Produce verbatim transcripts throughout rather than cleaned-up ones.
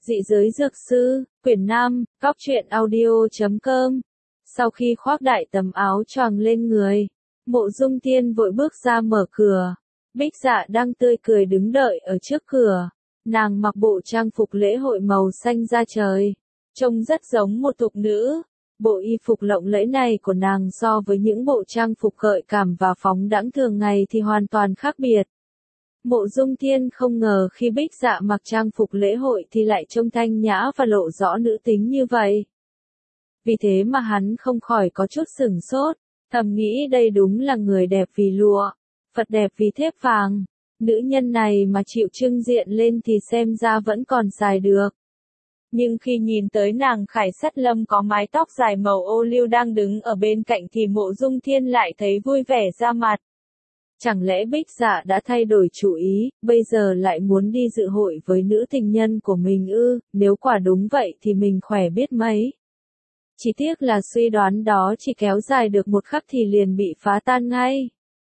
Dị giới dược sư, quyển năm, góc truyện audio.com. Sau khi khoác đại tấm áo choàng lên người, Mộ Dung Thiên vội bước ra mở cửa. Bích Dạ đang tươi cười đứng đợi ở trước cửa. Nàng mặc bộ trang phục lễ hội màu xanh da trời, trông rất giống một thục nữ. Bộ y phục lộng lẫy này của nàng so với những bộ trang phục gợi cảm và phóng đãng thường ngày thì hoàn toàn khác biệt. Mộ Dung Thiên không ngờ khi Bích Dạ mặc trang phục lễ hội thì lại trông thanh nhã và lộ rõ nữ tính như vậy. Vì thế mà hắn không khỏi có chút sửng sốt, thầm nghĩ đây đúng là người đẹp vì lụa, Phật đẹp vì thép vàng. Nữ nhân này mà chịu trưng diện lên thì xem ra vẫn còn xài được. Nhưng khi nhìn tới nàng Khải Sắt Lâm có mái tóc dài màu ô liu đang đứng ở bên cạnh thì Mộ Dung Thiên lại thấy vui vẻ ra mặt. Chẳng lẽ Bích Dạ đã thay đổi chủ ý, bây giờ lại muốn đi dự hội với nữ tình nhân của mình ư? Nếu quả đúng vậy thì mình khỏe biết mấy. Chỉ tiếc là suy đoán đó chỉ kéo dài được một khắc thì liền bị phá tan ngay.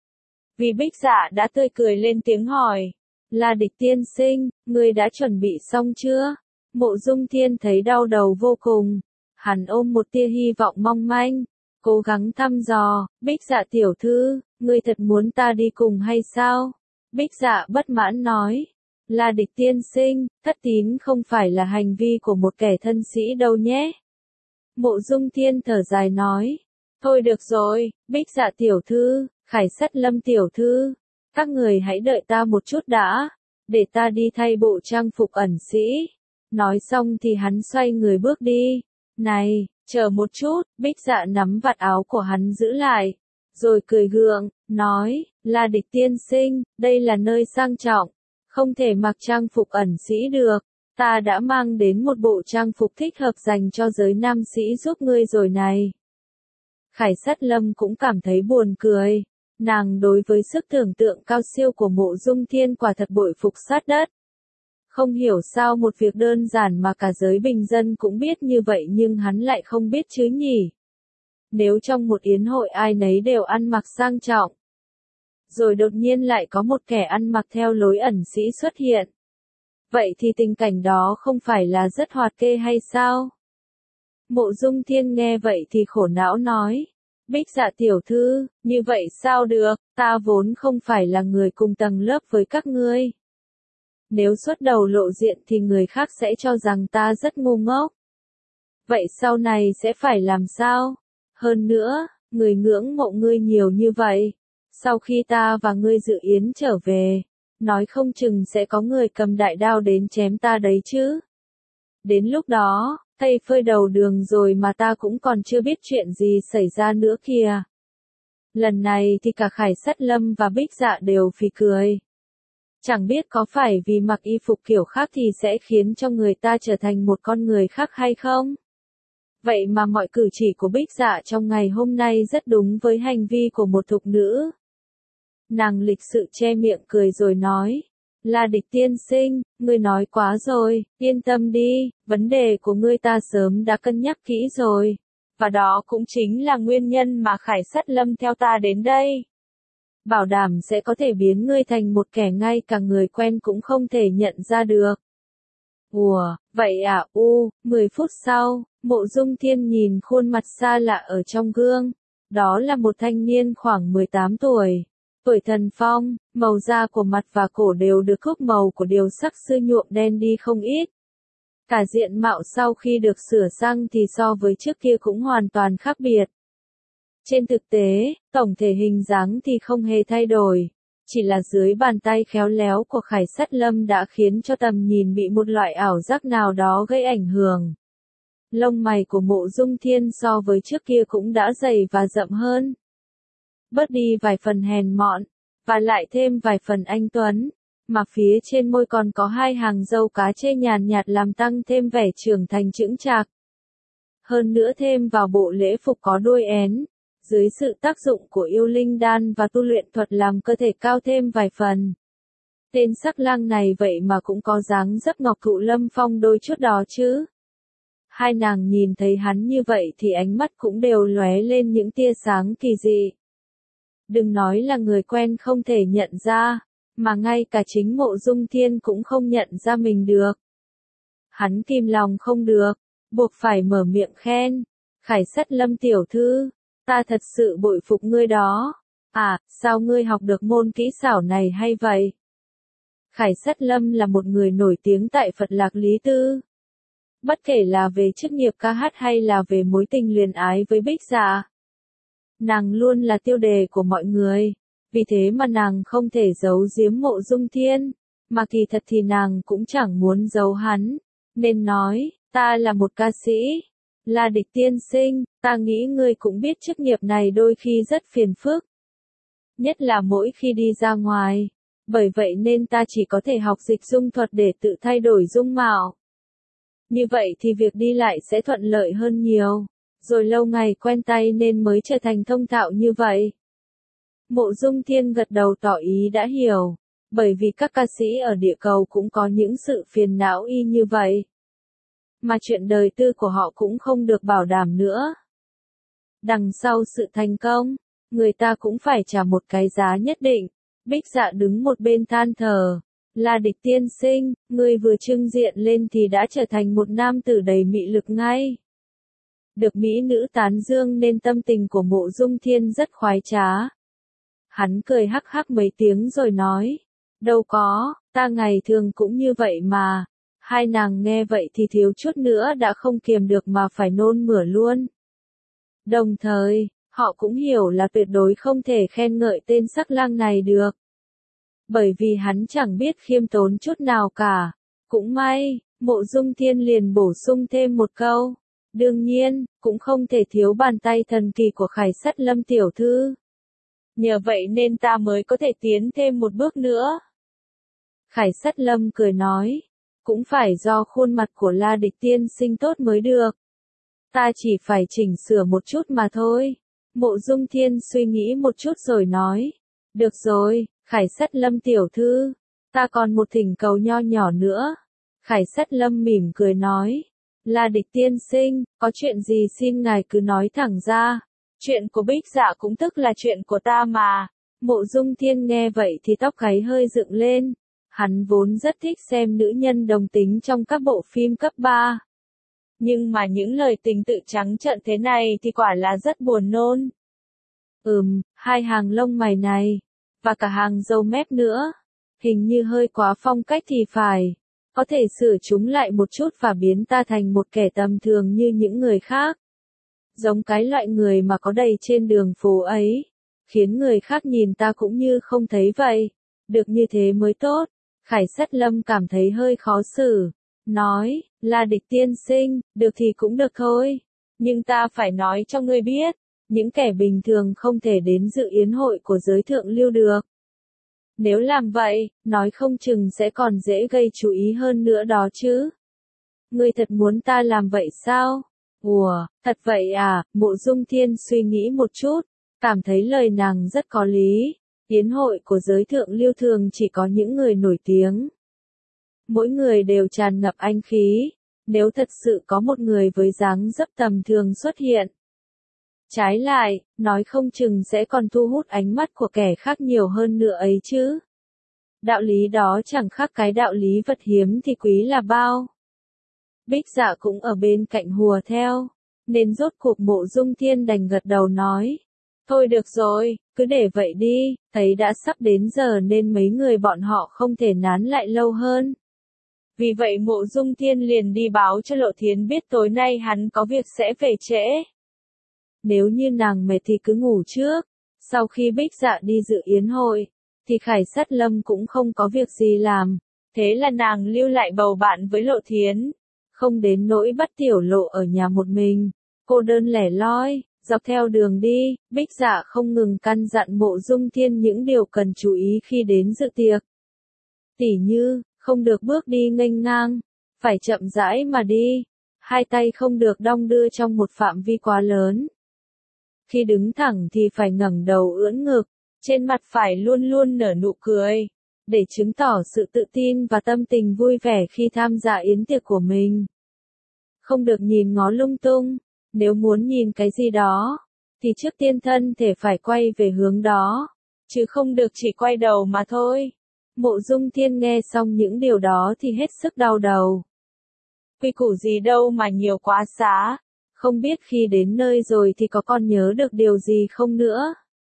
Vì Bích Dạ đã tươi cười lên tiếng hỏi, là Địch tiên sinh, ngươi đã chuẩn bị xong chưa? Mộ Dung Thiên thấy đau đầu vô cùng, hắn ôm một tia hy vọng mong manh, cố gắng thăm dò, Bích Dạ tiểu thư, ngươi thật muốn ta đi cùng hay sao? Bích Dạ bất mãn nói, là Địch tiên sinh, thất tín không phải là hành vi của một kẻ thân sĩ đâu nhé. Mộ Dung Thiên thở dài nói, thôi được rồi, Bích Dạ tiểu thư, Khải Sắt Lâm tiểu thư, các người hãy đợi ta một chút đã, để ta đi thay bộ trang phục ẩn sĩ. Nói xong thì hắn xoay người bước đi. Này, chờ một chút, Bích Dạ nắm vạt áo của hắn giữ lại, rồi cười gượng, nói, là Địch tiên sinh, đây là nơi sang trọng, không thể mặc trang phục ẩn sĩ được, ta đã mang đến một bộ trang phục thích hợp dành cho giới nam sĩ giúp ngươi rồi này. Khải Sắt Lâm cũng cảm thấy buồn cười, nàng đối với sức tưởng tượng cao siêu của Mộ Dung Thiên quả thật bội phục sát đất. Không hiểu sao một việc đơn giản mà cả giới bình dân cũng biết như vậy nhưng hắn lại không biết chứ nhỉ. Nếu trong một yến hội ai nấy đều ăn mặc sang trọng, rồi đột nhiên lại có một kẻ ăn mặc theo lối ẩn sĩ xuất hiện, vậy thì tình cảnh đó không phải là rất hoạt kê hay sao? Mộ Dung Thiên nghe vậy thì khổ não nói, Bích Dạ tiểu thư, như vậy sao được, ta vốn không phải là người cùng tầng lớp với các ngươi. Nếu xuất đầu lộ diện thì người khác sẽ cho rằng ta rất ngu ngốc. Vậy sau này sẽ phải làm sao? Hơn nữa, người ngưỡng mộ ngươi nhiều như vậy. Sau khi ta và ngươi dự yến trở về, nói không chừng sẽ có người cầm đại đao đến chém ta đấy chứ. Đến lúc đó, thây phơi đầu đường rồi mà ta cũng còn chưa biết chuyện gì xảy ra nữa kìa. Lần này thì cả Khải Sắt Lâm và Bích Dạ đều phì cười. Chẳng biết có phải vì mặc y phục kiểu khác thì sẽ khiến cho người ta trở thành một con người khác hay không? Vậy mà mọi cử chỉ của Bích Dạ trong ngày hôm nay rất đúng với hành vi của một thục nữ. Nàng lịch sự che miệng cười rồi nói, là Địch tiên sinh, ngươi nói quá rồi, yên tâm đi, vấn đề của ngươi ta sớm đã cân nhắc kỹ rồi. Và đó cũng chính là nguyên nhân mà Khải Sắt Lâm theo ta đến đây. Bảo đảm sẽ có thể biến ngươi thành một kẻ ngay cả người quen cũng không thể nhận ra được. Ủa, vậy à, u, mười phút sau, Mộ Dung Thiên nhìn khuôn mặt xa lạ ở trong gương. Đó là một thanh niên khoảng mười tám tuổi. Tuổi thần phong, màu da của mặt và cổ đều được khúc màu của điều sắc sư nhuộm đen đi không ít. Cả diện mạo sau khi được sửa sang thì so với trước kia cũng hoàn toàn khác biệt. Trên thực tế, tổng thể hình dáng thì không hề thay đổi, chỉ là dưới bàn tay khéo léo của Khải Sắt Lâm đã khiến cho tầm nhìn bị một loại ảo giác nào đó gây ảnh hưởng. Lông mày của Mộ Dung Thiên so với trước kia cũng đã dày và rậm hơn. Bớt đi vài phần hèn mọn, và lại thêm vài phần anh tuấn, mà phía trên môi còn có hai hàng râu cá chê nhàn nhạt làm tăng thêm vẻ trưởng thành chững chạc. Hơn nữa thêm vào bộ lễ phục có đuôi én. Dưới sự tác dụng của yêu linh đan và tu luyện thuật làm cơ thể cao thêm vài phần. Tên sắc lang này vậy mà cũng có dáng dấp ngọc thụ lâm phong đôi chút đó chứ. Hai nàng nhìn thấy hắn như vậy thì ánh mắt cũng đều lóe lên những tia sáng kỳ dị. Đừng nói là người quen không thể nhận ra, mà ngay cả chính Mộ Dung Thiên cũng không nhận ra mình được. Hắn kìm lòng không được, buộc phải mở miệng khen. Khải Sắt Lâm tiểu thư, ta thật sự bội phục ngươi đó. À, sao ngươi học được môn kỹ xảo này hay vậy? Khải Sắt Lâm là một người nổi tiếng tại Phật Lạc Lý Tư. Bất kể là về chức nghiệp ca hát hay là về mối tình luyến ái với Bích Dạ, nàng luôn là tiêu đề của mọi người. Vì thế mà nàng không thể giấu giếm Mộ Dung Thiên, mà kỳ thật thì nàng cũng chẳng muốn giấu hắn, nên nói, ta là một ca sĩ. La Địch tiên sinh, ta nghĩ ngươi cũng biết chức nghiệp này đôi khi rất phiền phức. Nhất là mỗi khi đi ra ngoài. Bởi vậy nên ta chỉ có thể học dịch dung thuật để tự thay đổi dung mạo. Như vậy thì việc đi lại sẽ thuận lợi hơn nhiều. Rồi lâu ngày quen tay nên mới trở thành thông thạo như vậy. Mộ Dung Thiên gật đầu tỏ ý đã hiểu. Bởi vì các ca sĩ ở địa cầu cũng có những sự phiền não y như vậy. Mà chuyện đời tư của họ cũng không được bảo đảm nữa. Đằng sau sự thành công, người ta cũng phải trả một cái giá nhất định. Bích Dạ đứng một bên than thở. La Địch tiên sinh, người vừa trưng diện lên thì đã trở thành một nam tử đầy mị lực ngay. Được mỹ nữ tán dương nên tâm tình của Mộ Dung Thiên rất khoái trá. Hắn cười hắc hắc mấy tiếng rồi nói. Đâu có, ta ngày thường cũng như vậy mà. Hai nàng nghe vậy thì thiếu chút nữa đã không kiềm được mà phải nôn mửa luôn. Đồng thời, họ cũng hiểu là tuyệt đối không thể khen ngợi tên sắc lang này được. Bởi vì hắn chẳng biết khiêm tốn chút nào cả. Cũng may, Mộ Dung Thiên liền bổ sung thêm một câu. Đương nhiên, cũng không thể thiếu bàn tay thần kỳ của Khải Sắt Lâm tiểu thư. Nhờ vậy nên ta mới có thể tiến thêm một bước nữa. Khải Sắt Lâm cười nói. Cũng phải do khuôn mặt của La Địch tiên sinh tốt mới được. Ta chỉ phải chỉnh sửa một chút mà thôi. Mộ Dung Thiên suy nghĩ một chút rồi nói. Được rồi, Khải Sắt Lâm tiểu thư. Ta còn một thỉnh cầu nho nhỏ nữa. Khải Sắt Lâm mỉm cười nói. La Địch tiên sinh, có chuyện gì xin ngài cứ nói thẳng ra. Chuyện của Bích Dạ cũng tức là chuyện của ta mà. Mộ Dung Thiên nghe vậy thì tóc gáy hơi dựng lên. Hắn vốn rất thích xem nữ nhân đồng tính trong các bộ phim cấp ba. Nhưng mà những lời tình tự trắng trợn thế này thì quả là rất buồn nôn. Ừm, hai hàng lông mày này, và cả hàng râu mép nữa, hình như hơi quá phong cách thì phải. Có thể sửa chúng lại một chút và biến ta thành một kẻ tầm thường như những người khác. Giống cái loại người mà có đầy trên đường phố ấy, khiến người khác nhìn ta cũng như không thấy vậy. Được như thế mới tốt. Khải Sắt Lâm cảm thấy hơi khó xử. Nói, La Địch tiên sinh, được thì cũng được thôi. Nhưng ta phải nói cho ngươi biết, những kẻ bình thường không thể đến dự yến hội của giới thượng lưu được. Nếu làm vậy, nói không chừng sẽ còn dễ gây chú ý hơn nữa đó chứ. Ngươi thật muốn ta làm vậy sao? Ủa, thật vậy à? Mộ Dung Thiên suy nghĩ một chút, cảm thấy lời nàng rất có lý. Yến hội của giới thượng lưu thường chỉ có những người nổi tiếng. Mỗi người đều tràn ngập anh khí. Nếu thật sự có một người với dáng dấp tầm thường xuất hiện. Trái lại, nói không chừng sẽ còn thu hút ánh mắt của kẻ khác nhiều hơn nữa ấy chứ. Đạo lý đó chẳng khác cái đạo lý vật hiếm thì quý là bao. Bích Dạ cũng ở bên cạnh hùa theo, nên rốt cuộc Mộ Dung Thiên đành gật đầu nói. Thôi được rồi, cứ để vậy đi, thấy đã sắp đến giờ nên mấy người bọn họ không thể nán lại lâu hơn. Vì vậy Mộ Dung Thiên liền đi báo cho Lộ Thiến biết tối nay hắn có việc sẽ về trễ. Nếu như nàng mệt thì cứ ngủ trước. Sau khi Bích Dạ đi dự yến hội, thì Khải Sắt Lâm cũng không có việc gì làm. Thế là nàng lưu lại bầu bạn với Lộ Thiến. Không đến nỗi bắt Tiểu Lộ ở nhà một mình. Cô đơn lẻ loi, dọc theo đường đi, Bích Dạ không ngừng căn dặn Mộ Dung Thiên những điều cần chú ý khi đến dự tiệc. Tỉ như, không được bước đi nghênh ngang, phải chậm rãi mà đi. Hai tay không được đong đưa trong một phạm vi quá lớn. Khi đứng thẳng thì phải ngẩng đầu ưỡn ngực, trên mặt phải luôn luôn nở nụ cười, để chứng tỏ sự tự tin và tâm tình vui vẻ khi tham gia yến tiệc của mình. Không được nhìn ngó lung tung, nếu muốn nhìn cái gì đó, thì trước tiên thân thể phải quay về hướng đó, chứ không được chỉ quay đầu mà thôi. Mộ Dung Thiên nghe xong những điều đó thì hết sức đau đầu. quy củ gì đâu mà nhiều quá xá, không biết khi đến nơi rồi thì có còn nhớ được điều gì không nữa.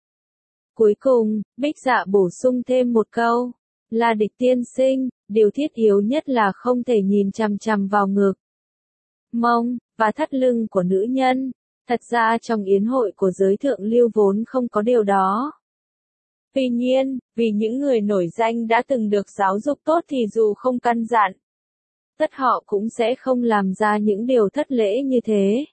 Cuối cùng, Bích Dạ bổ sung thêm một câu, là Địch tiên sinh, điều thiết yếu nhất là không thể nhìn chằm chằm vào ngực, mông, và thắt lưng của nữ nhân. Thật ra trong yến hội của giới thượng lưu vốn không có điều đó. Tuy nhiên, vì những người nổi danh đã từng được giáo dục tốt thì dù không căn dặn, tất họ cũng sẽ không làm ra những điều thất lễ như thế.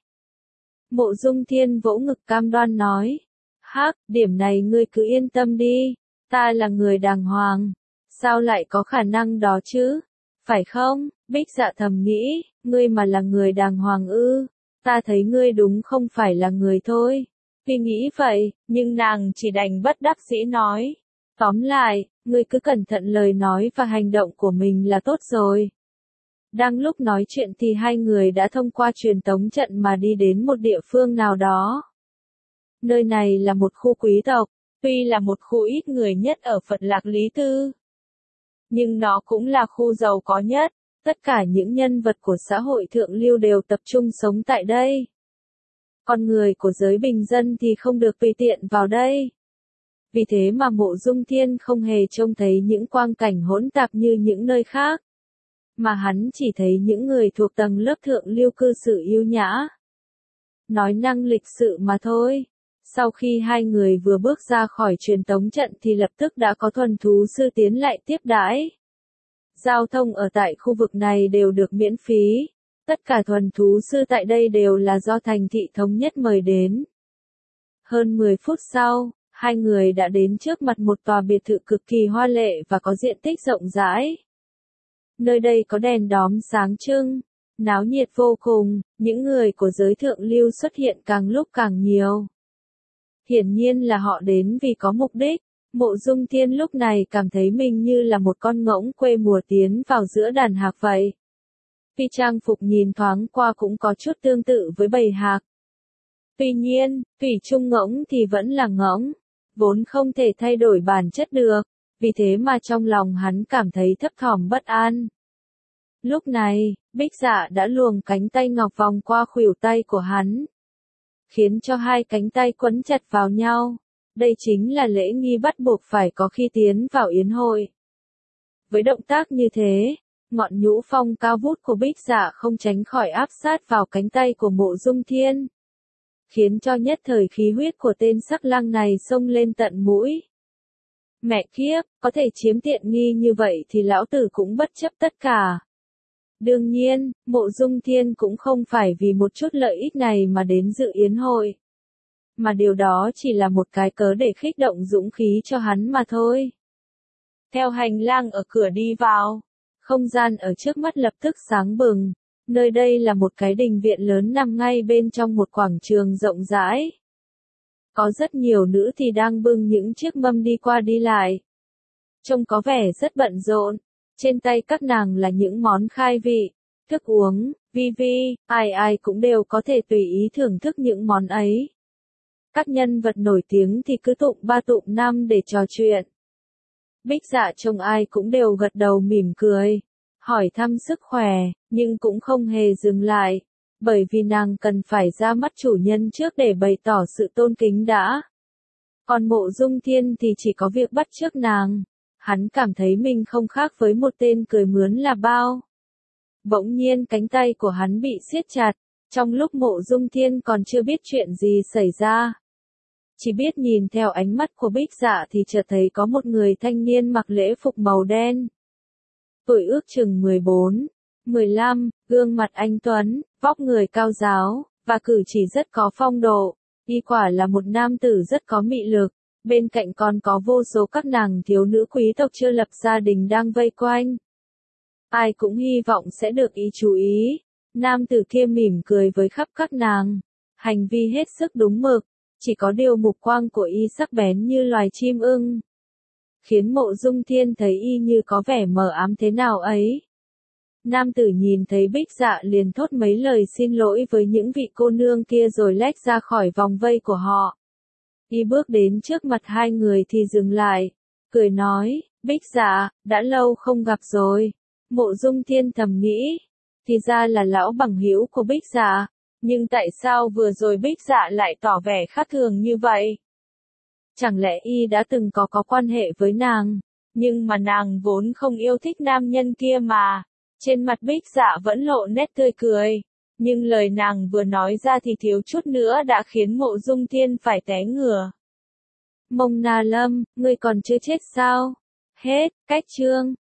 Mộ Dung Thiên vỗ ngực cam đoan nói, hắc, điểm này ngươi cứ yên tâm đi, ta là người đàng hoàng, sao lại có khả năng đó chứ, phải không? Bích Dạ thầm nghĩ, ngươi mà là người đàng hoàng ư, ta thấy ngươi đúng không phải là người thôi. Tuy nghĩ vậy, nhưng nàng chỉ đành bất đắc dĩ nói, tóm lại, ngươi cứ cẩn thận lời nói và hành động của mình là tốt rồi. Đang lúc nói chuyện thì hai người đã thông qua truyền tống trận mà đi đến một địa phương nào đó. Nơi này là một khu quý tộc, tuy là một khu ít người nhất ở Phật Lạc Lý Tư, nhưng nó cũng là khu giàu có nhất, tất cả những nhân vật của xã hội thượng lưu đều tập trung sống tại đây. Con người của giới bình dân thì không được tùy tiện vào đây. Vì thế mà Mộ Dung Thiên không hề trông thấy những quang cảnh hỗn tạp như những nơi khác, mà hắn chỉ thấy những người thuộc tầng lớp thượng lưu cư xử yêu nhã, nói năng lịch sự mà thôi. Sau khi hai người vừa bước ra khỏi truyền tống trận thì lập tức đã có thuần thú sư tiến lại tiếp đãi. Giao thông ở tại khu vực này đều được miễn phí, tất cả thuần thú sư tại đây đều là do thành thị thống nhất mời đến. Hơn mười phút sau, hai người đã đến trước mặt một tòa biệt thự cực kỳ hoa lệ và có diện tích rộng rãi. Nơi đây có đèn đóm sáng trưng, náo nhiệt vô cùng, những người của giới thượng lưu xuất hiện càng lúc càng nhiều. Hiển nhiên là họ đến vì có mục đích. Mộ Dung Thiên lúc này cảm thấy mình như là một con ngỗng quê mùa tiến vào giữa đàn hạc vậy. Vì trang phục nhìn thoáng qua cũng có chút tương tự với bầy hạc. Tuy nhiên, thủy chung ngỗng thì vẫn là ngỗng, vốn không thể thay đổi bản chất được, vì thế mà trong lòng hắn cảm thấy thấp thỏm bất an. Lúc này, Bích Dạ đã luồng cánh tay ngọc vòng qua khuỷu tay của hắn, khiến cho hai cánh tay quấn chặt vào nhau. Đây chính là lễ nghi bắt buộc phải có khi tiến vào yến hội. Với động tác như thế, ngọn nhũ phong cao vút của Bích Dạ không tránh khỏi áp sát vào cánh tay của Mộ Dung Thiên, khiến cho nhất thời khí huyết của tên sắc lang này xông lên tận mũi. Mẹ kiếp, có thể chiếm tiện nghi như vậy thì lão tử cũng bất chấp tất cả. Đương nhiên, Mộ Dung Thiên cũng không phải vì một chút lợi ích này mà đến dự yến hội, mà điều đó chỉ là một cái cớ để khích động dũng khí cho hắn mà thôi. Theo hành lang ở cửa đi vào, không gian ở trước mắt lập tức sáng bừng. Nơi đây là một cái đình viện lớn nằm ngay bên trong một quảng trường rộng rãi. Có rất nhiều nữ thì đang bưng những chiếc mâm đi qua đi lại, trông có vẻ rất bận rộn. Trên tay các nàng là những món khai vị, thức uống, vi vi, ai ai cũng đều có thể tùy ý thưởng thức những món ấy. Các nhân vật nổi tiếng thì cứ tụng ba tụng năm để trò chuyện. Bích Dạ trông ai cũng đều gật đầu mỉm cười, hỏi thăm sức khỏe, nhưng cũng không hề dừng lại, bởi vì nàng cần phải ra mắt chủ nhân trước để bày tỏ sự tôn kính đã. Còn Mộ Dung Thiên thì chỉ có việc bắt chước nàng. Hắn cảm thấy mình không khác với một tên cười mướn là bao. Bỗng nhiên cánh tay của hắn bị siết chặt, trong lúc Mộ Dung Thiên còn chưa biết chuyện gì xảy ra. Chỉ biết nhìn theo ánh mắt của Bích Dạ thì chợt thấy có một người thanh niên mặc lễ phục màu đen. Tuổi ước chừng mười bốn, mười lăm, gương mặt anh tuấn, vóc người cao ráo, và cử chỉ rất có phong độ. Y quả là một nam tử rất có mị lực. Bên cạnh còn có vô số các nàng thiếu nữ quý tộc chưa lập gia đình đang vây quanh. Ai cũng hy vọng sẽ được y chú ý. Nam tử kia mỉm cười với khắp các nàng. Hành vi hết sức đúng mực. Chỉ có điều mục quang của y sắc bén như loài chim ưng, khiến Mộ Dung Thiên thấy y như có vẻ mờ ám thế nào ấy. Nam tử nhìn thấy Bích Dạ liền thốt mấy lời xin lỗi với những vị cô nương kia rồi lách ra khỏi vòng vây của họ. Y bước đến trước mặt hai người thì dừng lại, cười nói, Bích Dạ, đã lâu không gặp rồi. Mộ Dung Thiên thầm nghĩ, thì ra là lão bằng hữu của Bích Dạ. Nhưng tại sao vừa rồi Bích Dạ lại tỏ vẻ khác thường như vậy? Chẳng lẽ y đã từng có có quan hệ với nàng? Nhưng mà nàng vốn không yêu thích nam nhân kia mà. Trên mặt Bích Dạ vẫn lộ nét tươi cười. Nhưng lời nàng vừa nói ra thì thiếu chút nữa đã khiến Mộ Dung Thiên phải té ngửa. Mông Na Lâm, ngươi còn chưa chết sao? Hết, cách chương.